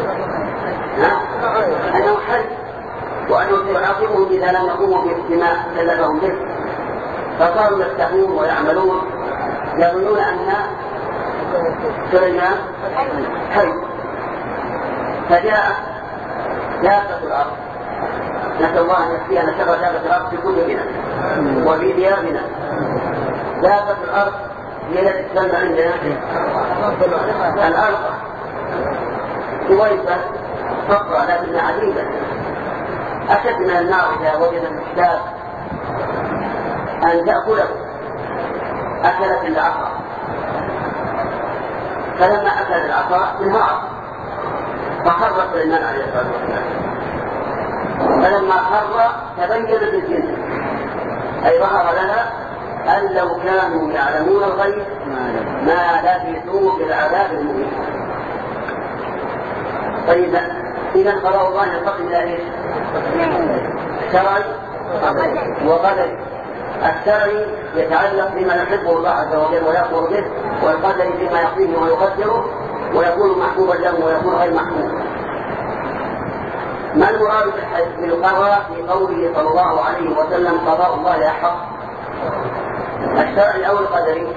أنه حي وأنه سيعاقبهم إذا لم يقوموا باجتماع كلفهم به، فصاروا يفتحون ويعملون يظنون أن سليمان حي. فجاء دابة الأرض، نسأل الله أن يكفينا شر دابة الأرض في كتبنا وفي ثيابنا. دابة الأرض هي التي تسمى عندنا الأرض كويسة صفرة لكنها عديدة أشد من النار إذا وجدت الكتاب أن تأكله أكلت العصا، فلما أكل العصا انهار فخر سليمان عليه الصلاة والسلام، فلما خر تبين بالجن أي ظهر لنا أن لو كانوا يعلمون الغيب ما لبثوا في العذاب المهين. طيب إذا قضاء الله ينتقل إلى إيش؟ شرعي وقدري. الشرعي يتعلق بما يحبه الله عز وجل ويأمر به، والقدري بما يقضيه ويقدره ويكون محبوبا له ويكون غير محبوب. ما المراد بالقضاء في قوله صلى الله عليه وسلم قضاء الله أحق؟ الشرعي أو القدري؟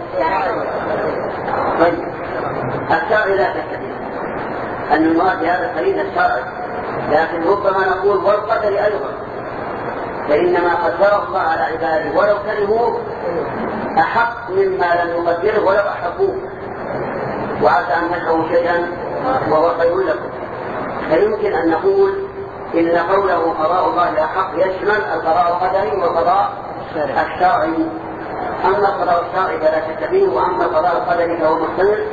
طيب الشرعي لا شك فيه أن المراد بهذا الحديث الشرعي، لكن ربما نقول والقدري أيضا، فإنما قدره الله على عباده ولو كرهوه أحق مما لم يقدره ولو أحبوه، وعسى أن تكرهوا شيئا وهو خير لكم. فيمكن أن نقول إن قوله قضاء الله أحق يشمل القضاء القدري والقضاء الشرعي. أما القضاء الشرعي فلا شك فيه، وأما القضاء القدري فهو محتمل،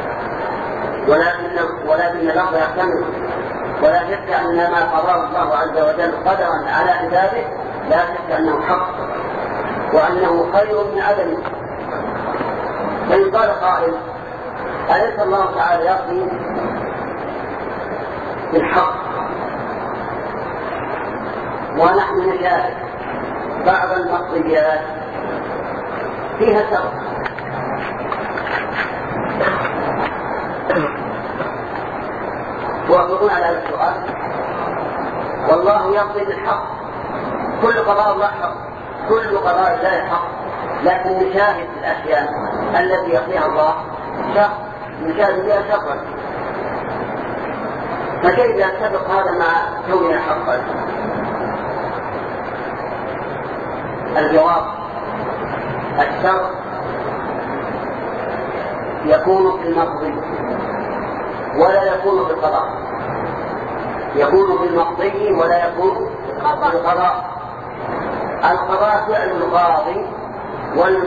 ولكن ولكن اللفظ يحتمل، ولا شك أن ما قضاه الله عز وجل قدرا على عباده لا شك أنه حق وأنه خير من عدمه. فإن قال قائل أليس الله تعالى يقضي بالحق ونحن نشاهد بعض المقضيات فيها سبب؟ وأقولون على هذا السؤال والله يقضي بالحق، كل قضاء الله حق، كل قضاء الله حق، لكن نشاهد الأشياء التي يقضيها الله شر، نشاهد بها شرا، فكيف يتفق هذا مع كونه حقا؟ الجواب الشر يكون في المقضي ولا يكون في القضاء، يكون في المقضي ولا يكون في القضاء. القضاء فعل القاضي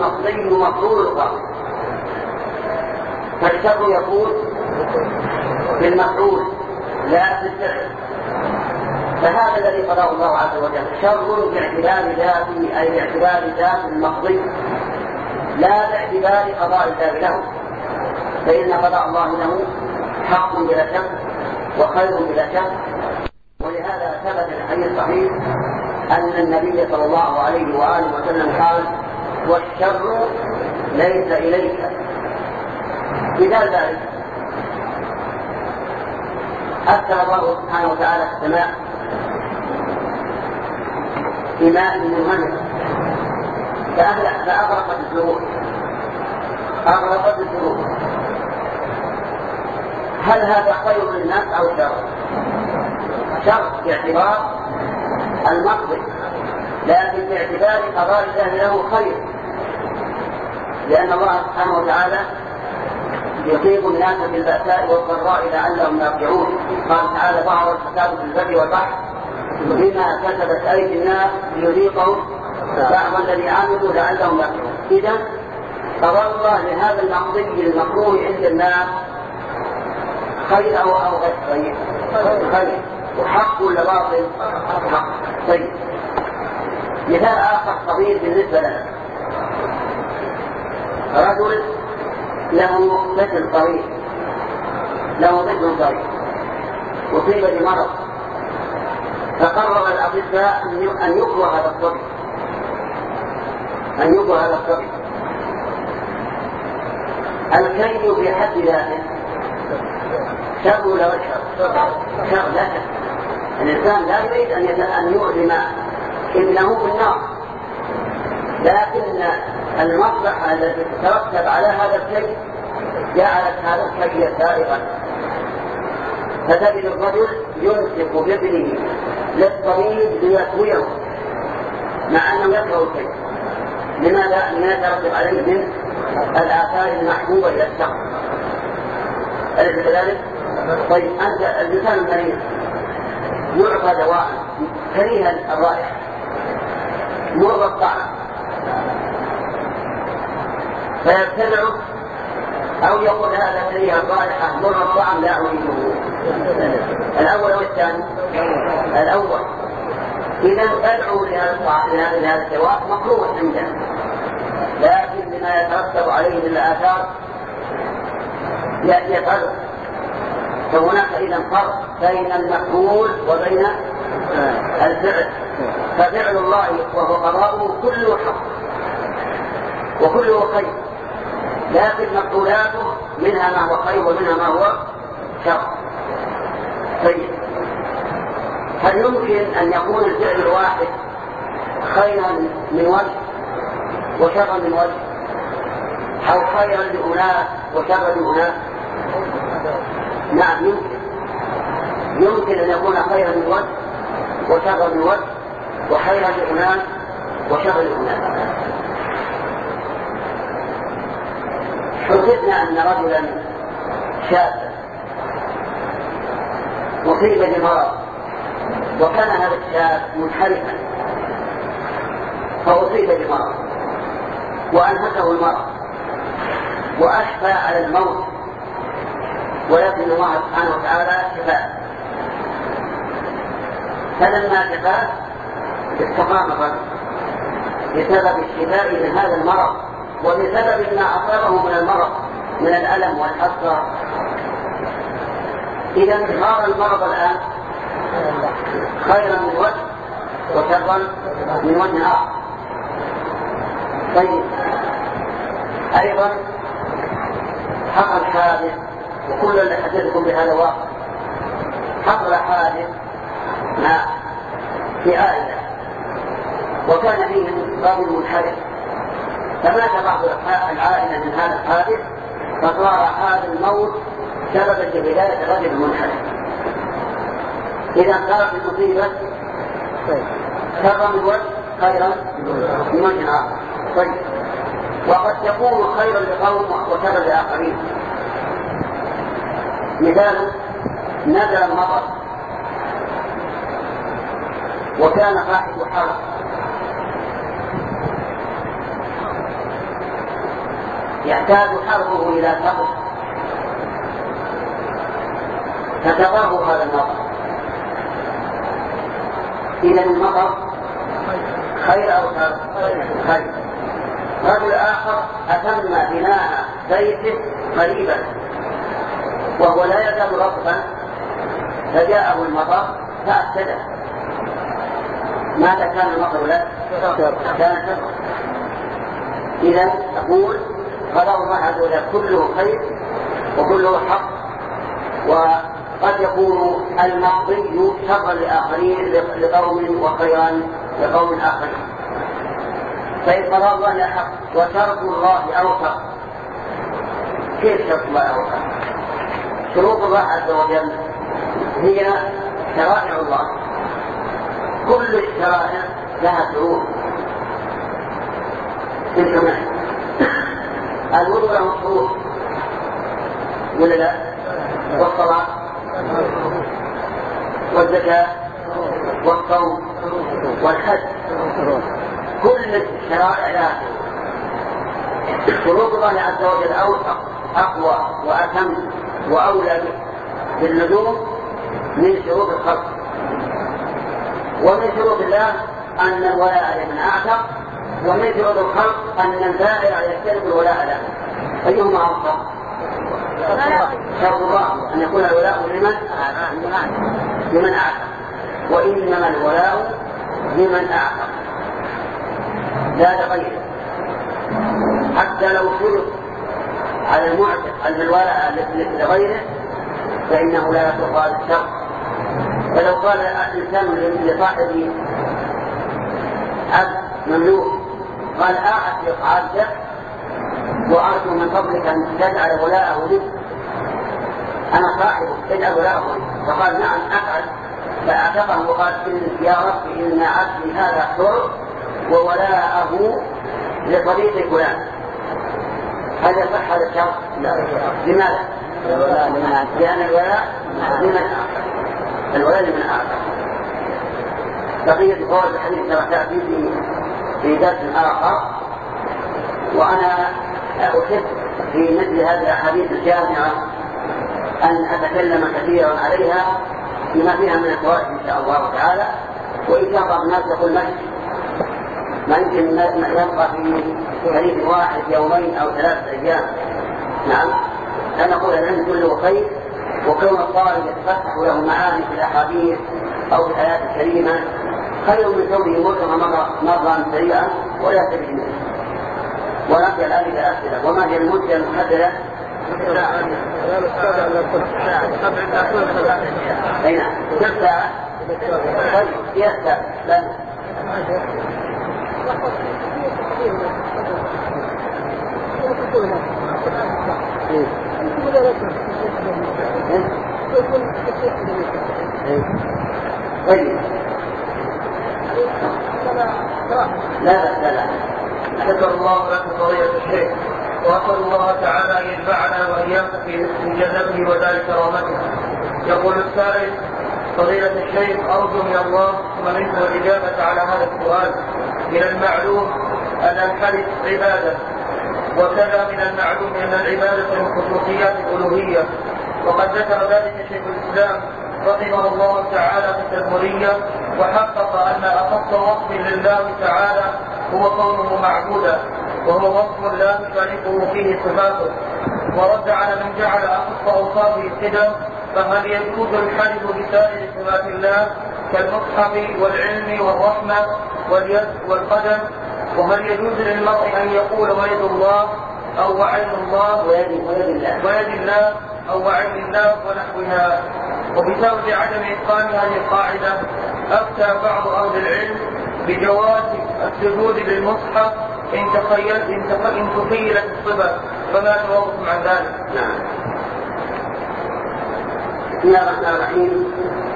والمقضي مفعول القاضي، فالشر يكون في المفعول لا في الفعل، فهذا الذي قضاه الله عز وجل شر باعتبار ذاته، أي باعتبار ذات المقضي لا باعتبار قضاء الله له، فإن قضاء الله له حق بلا شك وخير بلا شك. ولهذا ثبت الحديث الصحيح أن النبي صلى الله عليه وآله وسلم قال: والشر ليس إليك. مثال ذلك أرسل الله سبحانه وتعالى في السماء بماء منهمر فأغرقت الزروع أغرقت الزروع هل هذا خير للناس أو شر؟ شر باعتبار المقضي، لكن باعتبار قضاء الله له خير، لأن الله سبحانه وتعالى يصيب الناس بالبأساء والضراء لعلهم يرجعون. قال تعالى: ظهر الفساد في البر والبحر بما كسبت أيدي الناس ليذيقهم بعض الذي عملوا لعلهم يرجعون. إذا قضاء الله لهذا المقضي المكروه عند الناس خير أو أو غير خير؟ خير. وحق ولا باطل؟ حق. طيب، مثال آخر صغير بالنسبة لنا: رجل له طفل صغير له طفل صغير أصيب بمرض، فقرر الأطباء أن يكره هذا الطفل أن يكره هذا الطفل الكي في حد ذاته شر ولا شر؟ شر. لا شك الإنسان لا يريد أن يؤلم ابنه بالنار، لكن المصلحة التي تترتب على هذا الشيء جعلت هذا الشيء سائغا، فتجد الرجل يمسك بابنه للطبيب ليكويه مع أنه يكره الشيء. لماذا؟ لما يترتب عليه من الآثار المحبوبة إلى الشخص. أليس كذلك؟ طيب، أنت الإنسان المريض يعطى دواء كريه الرائحة مر الطعم فيبتلعه، أو يقول: هذا كريه الرائحة مر الطعم لا أريده. الأول أو الثاني؟ الأول. إذا أدعو لهذا الدواء مكروه عنده، لكن بما يترتب عليه من الآثار يفعله. فهناك إذا فرق بين المفعول وبين الفعل. ففعل الله وهو قضاؤه كله حق وكله خير، لكن مفعولاته منها ما هو خير ومنها ما هو شر. طيب، هل يمكن أن يكون الفعل الواحد خيرا من وجه وشرا من وجه، أو خيرا لأناس وشرا لأناس؟ نعم، يمكن يمكن أن يكون خيرا من وجه وشرا من وجه، وخيرا لأناس وشرا لأناس. حدثنا أن رجلا شابا أصيب بمرض، وكان هذا الشاب منحرفا فأصيب بمرض وأنهكه المرض وأشفى على الموت، ولكن الله سبحانه وتعالى شفاه. فلما شفاه استقام الرجل بسبب الشفاء من هذا المرض وبسبب ما أصابه من المرض من الألم والحسرة. إذا صار المرض الآن خيرا من وجه وشرا من وجه آخر. طيب، أيضا حصل حادث، وكل اللي حدثكم بهذا واقع. حصل حادث مع في عائلة، وكان فيه رجل منحرف، فمات بعض العائلة من هذا الحادث، فصار هذا الموت سببا لولاية الرجل المنحرف. إذا صارت المصيبة شرا من وجه خيرا من وجه آخر. طيب، وقد تكون خيرا لقوم وشرا لآخرين. مثال: نزل المطر وكان قاحط حر، يحتاج حربه إلى سقف، فتقاه هذا المطر. إذا المطر خير أو شر؟ خير. رجل آخر أتم بناء بيته قريبا وهو لا يزال رطبا فجاءه المطر فأفسده. ماذا كان المطر له؟ كان شر. إذا أقول قضاء الله عز وجل كله خير وكله حق، وقد يكون الماضي شرا لآخرين لقوم وخيرا لقوم آخرين. فإن قضاء الله حق وشرط الله أوثق. كيف شرط الله أوثق؟ شروط الله عز وجل هي شرائع الله، كل الشرائع لها شروط. الوضوء له شروط ولا لا؟ والصلاة والزكاة والصوم والحج، كل الشرائع لها شروط. الله عز وجل أوثق أقوى وأتم وأولى باللزوم من شروط الخلق. ومن شروط الله أن الولاء لمن أعتق، ومن شروط الخلق أن البائع يجتنب الولاء له. أيهما أوثق؟ شرط الله أن يكون الولاء لمن لمن أعتق، وإنما الولاء لمن أعتق لا لغيره. حتى لو شرط على المعتق أن الولاء لغيره فإنه لا يصح هذا الشرط. فلو قال الإنسان لصاحب عبد مملوك قال أعتق عبدك وأرجو من فضلك أن تجعل ولاءه لي، أنا صاحبه اجعل ولاءه لي، فقال نعم أفعل، فأعتقه وقال يا رب إن عبدي هذا حر وولاءه لطريق فلان، هل يصح هذا الشرط؟ لماذا؟ لأن الولاء لمن أعتق، الولاء لمن أعتق. بقية قول الحديث كما تأتي في في درس آخر، وأنا أحب في مثل هذه الأحاديث الجامعة أن أتكلم كثيرا عليها بما فيها من الفوائد إن شاء الله تعالى. وإن شاء الله الناس يقول مشي ما يمكن يبقى في حديث واحد يومين أو ثلاثة أيام. نعم، أنا أقول العلم كله خير، وكون الطالب يتفتح له معاني في الأحاديث أو في الآيات الكريمة خير من كونه يمرها مرة سريعا ولا تجد. ونبدأ الآن إلى أسئلة. وما هي المدة المحددة؟ أين؟ كم ساعة؟ طيب يسأل لن طيب لا لا لا. شكر الله لكم فضيلة الشيخ، وأسأل الله تعالى أن ينفعنا وإياكم في جنته ودار كرامته. يقول السائل: فضيلة الشيخ، أرجو من الله ومنكم الإجابة على هذا السؤال. من المعلوم أن الحلف عبادة، وكذا من المعلوم أن العبادة من خصوصيات الألوهية، وقد ذكر ذلك شيخ الإسلام رحمه الله تعالى في التدمرية، وحقق أن أخص وصف لله تعالى هو كونه معبودا، وهو وصف لا تشاركه فيه صفاته، ورد على من جعل أخص أوصافه كده. فهل يجوز الحلف بسائر صفات الله كالمصحف والعلم والرحمة واليد والقدم؟ وهل يجوز للمرء أن يقول ويد الله أو وعين الله ويد الله أو وعين الله ونحوها؟ وبسبب عدم إتقان هذه القاعدة أفتى بعض أهل العلم بجواز السجود للمصحف إن تخيلت إن تخيلت الصفة، فما جوابكم عن ذلك؟ نعم. بسم الله الرحمن الرحيم.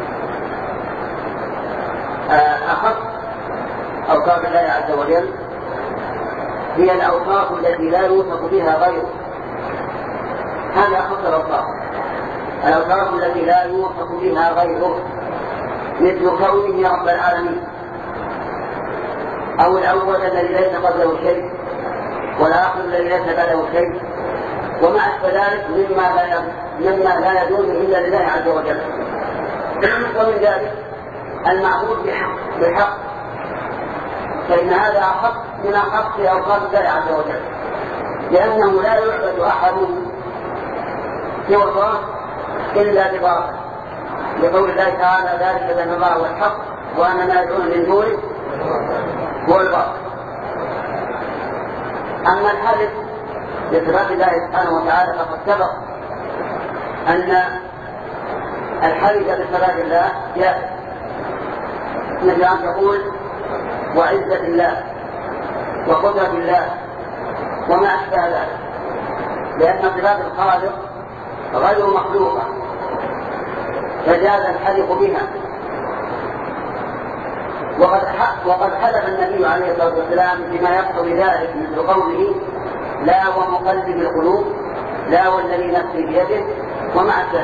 أخص أوصاف الله عز وجل هي الأوصاف التي لا يوصف بها غيره. هذا أخص الأوصاف، الأوصاف التي لا يوصف بها غيره، مثل كونه رب العالمين، أو الأول الذي ليس قبله شيء، والآخر الذي ليس بعده شيء، وما أشبه ذلك مما لا مما لا يجوز إلا لله عز وجل. ومن ذلك المعبود بحق, بحق فإن هذا حق من حق أوصاف الله عز وجل، لأنه لا يعبد أحد سوى الله إلا بباطل، لقول الله تعالى ذلك بأن الله هو الحق وأن ما يدعون من دونه هو الباطل. أما الحلف بصفات الله سبحانه وتعالى فقد سبق أن الحلف بصفات الله جاء مثل أن تقول وعزة الله وقدرة الله وما أشبه ذلك، لأن صفات الخالق غير مخلوقة فجاز الحلف بها. وقد وقد حلف النبي عليه الصلاة والسلام بما يقتضي ذلك مثل قوله لا ومقلب القلوب لا والذي نفسي بيده وما أشبه.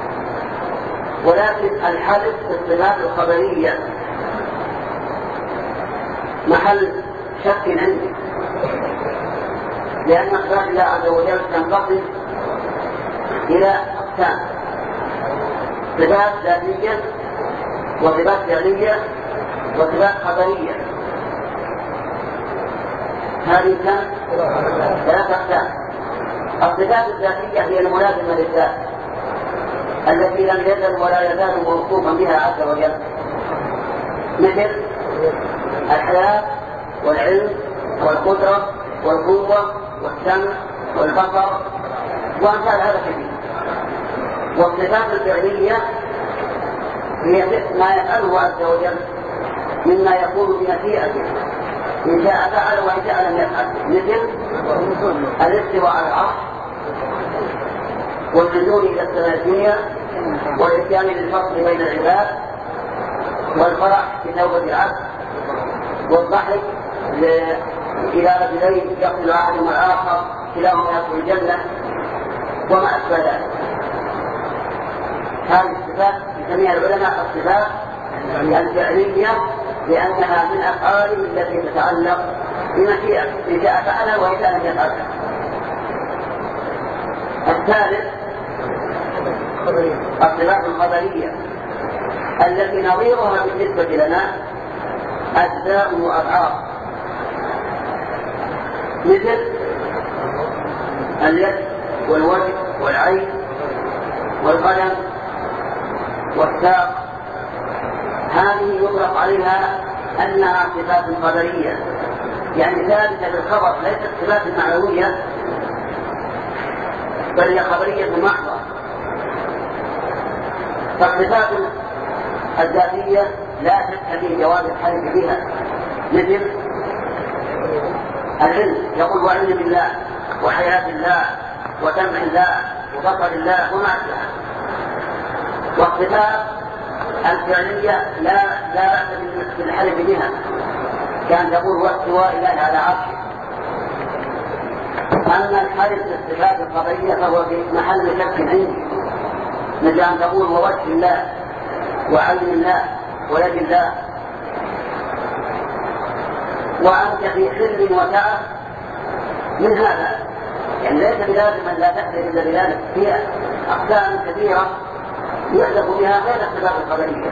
ولكن الحلف بالصفات الخبرية محل شك عندي، لأن صفات الله عز وجل تنقسم إلى أقسام: صفات ذاتية وصفات فعلية وصفات خبرية. هذه كم؟ ثلاثة أقسام. الصفات الذاتية هي الملازمة للذات التي لم يزل ولا يزال موصوفا بها عز وجل، مثل الحياة والعلم والقدرة والقوة والسمع والبصر وأمثال هذا كثير. والصفات الفعلية هي ما يفعله عز وجل مما يكون بمشيئته، إن شاء فعل وإن شاء لم يفعل، مثل الاستواء على العرش والنزول إلى السماء الدنيا والإتيان للفصل بين العباد والفرح في توبة العبد والضحك إلى رجلين يقتل أحدهما الآخر كلاهما يدخل الجنة وما أشبه ذلك. هذه الصفات يسميها العلماء الصفات الفعلية لأنها من أفعاله التي تتعلق بمشيئته، إن شاء فعلها وإن شاء لم يفعلها. الثالث الصفات الخبرية التي نظيرها بالنسبة لنا أجزاء وأضعاف، مثل اليد والوجه والعين والقدم والساق. هذه يطلق عليها أنها صفات خبرية، يعني ثابتة بالخبر، ليست صفات معنوية بل هي خبرية محضة. فالصفات الذاتية لا شك في جواز الحلف بها، مثل العلم يقول وعلم بالله وحياة الله وسمع الله وبصر الله وما أشبه. والصفات الفعلية لا لا بأس بالحلف بها، كان تقول واستواء الله على عرشه. أما الحلف بالصفات الخبرية فهو في محل شك عندي، مثل أن تقول ووجه الله وعلم الله ويد الله وأنت في خل وسعة من هذا، يعني ليس بلازم أن لا تحدث إلا بذلك. هي أقسام كثيرة يحدث بها غير الصفات الخبرية.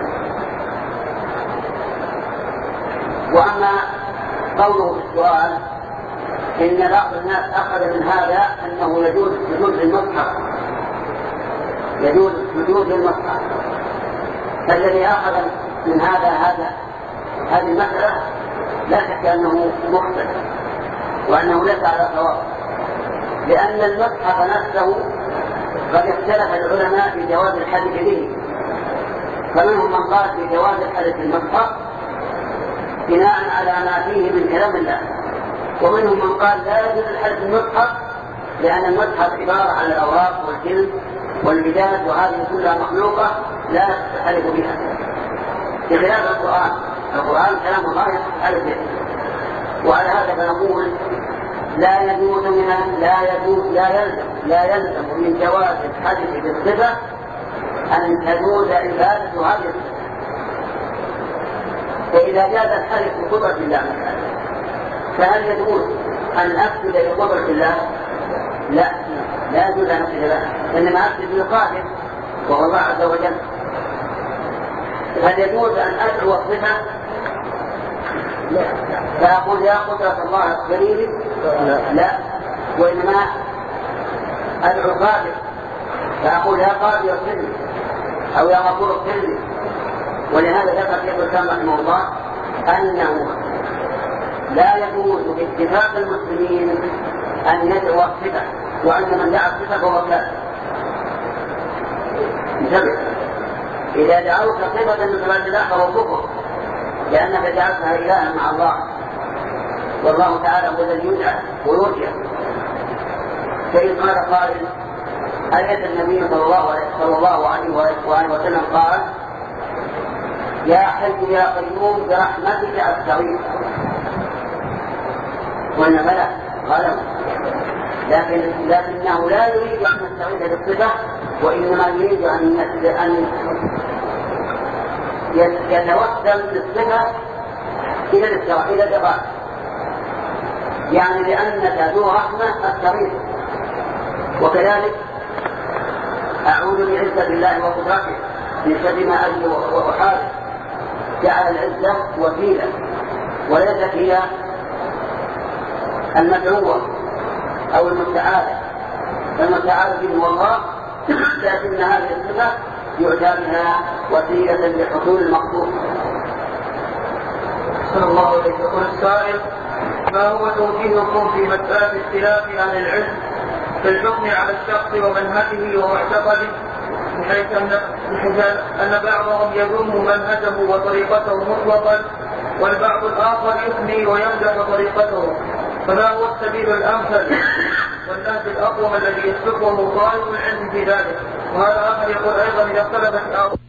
وأما قوله في السؤال إن بعض الناس أخذ من هذا أنه يجوز سجود للمصحف، يجوز سجود للمصحف، فالذي أخذ من هذا هذا هذه المسألة لا شك أنه مخطئ وأنه ليس على صواب، لأن المصحف نفسه قد اختلف العلماء في جواز الحلف به، فمنهم من قال في جواز الحلف بالمصحف بناء على ما فيه من كلام الله، ومنهم من قال لا يجوز الحلف بالمصحف لأن المصحف عبارة عن الأوراق والجلد والمداد وهذه كلها مخلوقة لا تحلف بها، بخلاف القرآن. القرآن كلام الله يحلف به. وعلى هذا فنقول لا يجوز من لا يجوز لا يلزم لا يلزم من جواز الحلف بالصفة أن تجوز عبادة هذه الصفة. فإذا جاز الحلف بقدرة الله فهل يجوز أن أسجد بقدرة الله؟ لا، لا يجوز أن أسجد له، إنما أسجد للقادر وهو الله عز وجل. هل يجوز أن أدعو الصفة؟ لا. فأقول يا قدرة الله اغفري لي؟ لا. لا، وإنما أدعو القادر فأقول يا قادر اغفر لي أو يا غفور اغفر لي. ولهذا ذكر شيخ الإسلام رحمه الله أنه لا يجوز باتفاق المسلمين أن يدعو الصفة، وأن من دعا الصفة فهو كافر. انتبه، إذا دعوت صفة من صفات الله فهو كفر، لأنك جعلتها إلها مع الله، والله تعالى هو الذي يدعى ويرجع. فإن قال قائل آية النبي صلى الله عليه وآله وسلم قال يا حي يا قيوم برحمتك أستغيث، قلنا بلى قال لكن لكنه لا يريد أن يستغيث بالصفة، وإنما يريد أن أن يتوسل بالصفة إلى الاستغاثة إلى الإغاثة، يعني لأنك ذو رحمة أستغيث. وكذلك أعوذ بعزة الله وقدرته من شر ما أجد وأحارب، جعل العزة وسيلة وليست هي المدعوة أو المستعاذة، فالمستعاذ به هو الله، لكن هذه الصفة يؤتى بها وسيلة لحصول المقصود. صلى الله عليه وسلم. السائل: ما هو توجيهكم في مسألة اختلاف أهل العلم في الحكم على الشخص ومنهجه ومعتقده، بحيث أن بعضهم يذم منهجه وطريقته مطلقا، والبعض الآخر يثني ويمدح طريقته، فما هو السبيل الأمثل والنهج الأقوم الذي يسلكه طالب العلم في ذلك؟ وهذا آخر يقول أيضا: إذا اختلفت